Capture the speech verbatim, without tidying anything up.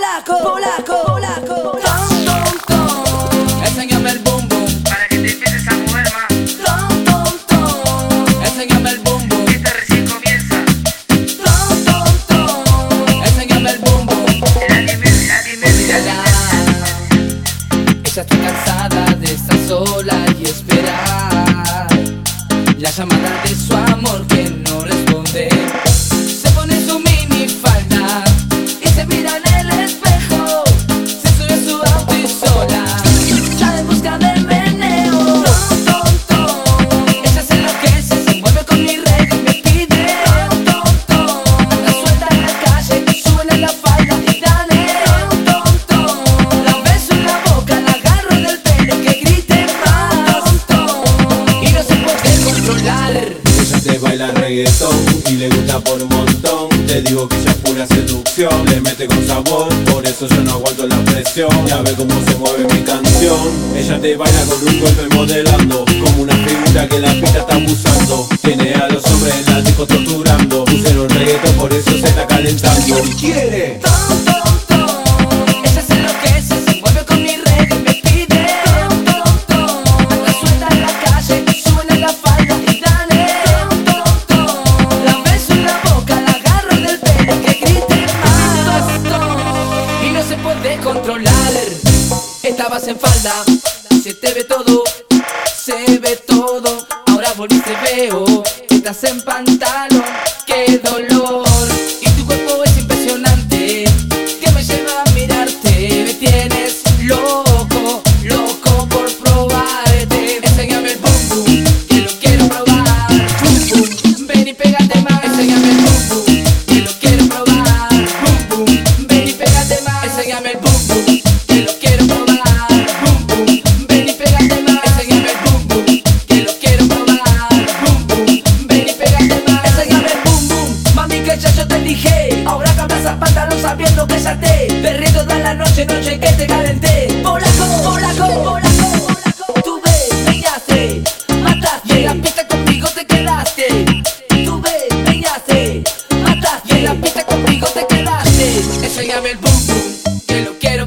polaco, polaco, polaco. Tom, tom, tom. Enséñame el boom boom para que te empieces a mover más. Tom, tom, tom. Enséñame el boom boom. Esta recién comienza. Tom, tom, tom. Enséñame el boom boom. Nadie me, nadie me, Olvídala. Ella está cansada de estar sola y esperar la llamada de su amor que no responde. Se pone su mini falda y se mira en el espejo. Se sube a su auto y sola sale en busca del meneo. Tom, tom, tom. Ella se enloquece, se mueve con mi reggae y me pide tom, tom, tom. La suelta en la calle, súbele la falda y dale tom, tom, tom. La beso en la boca, la agarro del pelo y que grite más tom, tom. Y no se puede controlar. Ella te baila reggaetón y le gusta por un montón. Te digo que ella es pura seducción, le mete con sabor, por eso yo no aguanto la presión. Ya ve cómo se mueve mi canción. Ella te baila con un golpe modelando, como una figura que la pista está abusando. Tiene a los hombres en la disco torturando. Pusieron reggaetón, por eso se está calentando. Y quiere Tom, tom, tom. Ella se enloquece, se mueve con mi reggae y me pide tom, tom, tom. La suelta en la calle, súbele la falda y dale tom, tom, tom. La beso en la boca, la agarro del pelo que grite más tom. Y no se puede controlar. Estabas en falda, se te ve todo, se ve todo. Ahora volviste, veo, estás en pantalón, qué dolor. Y tu cuerpo es impresionante, que me lleva a mirarte. Me tienes loco, loco por probarte. Enséñame el boom boom, que lo quiero probar. Boom boom, ven y pégate más. Enséñame el boom boom, que lo quiero probar. Boom boom, ven y pégate más. Enséñame el boom boom, que lo quiero probar. Boom boom, ven y pégate más. Enséñame el boom boom, que lo quiero probar. Boom boom, ven y pégate más. Enséñame el boom boom, mami, que ya yo te dije. Ahora cambias a pantalón sabiendo que ya te perré toda la noche, noche que te calenté. Polaco, polaco, polaco, polaco. Tú ves, brillaste, mataste. Y en la pista conmigo te quedaste. Tú ves, brillaste, mataste. Y en la pista conmigo te quedaste. Enséñame el boom boom, que lo quiero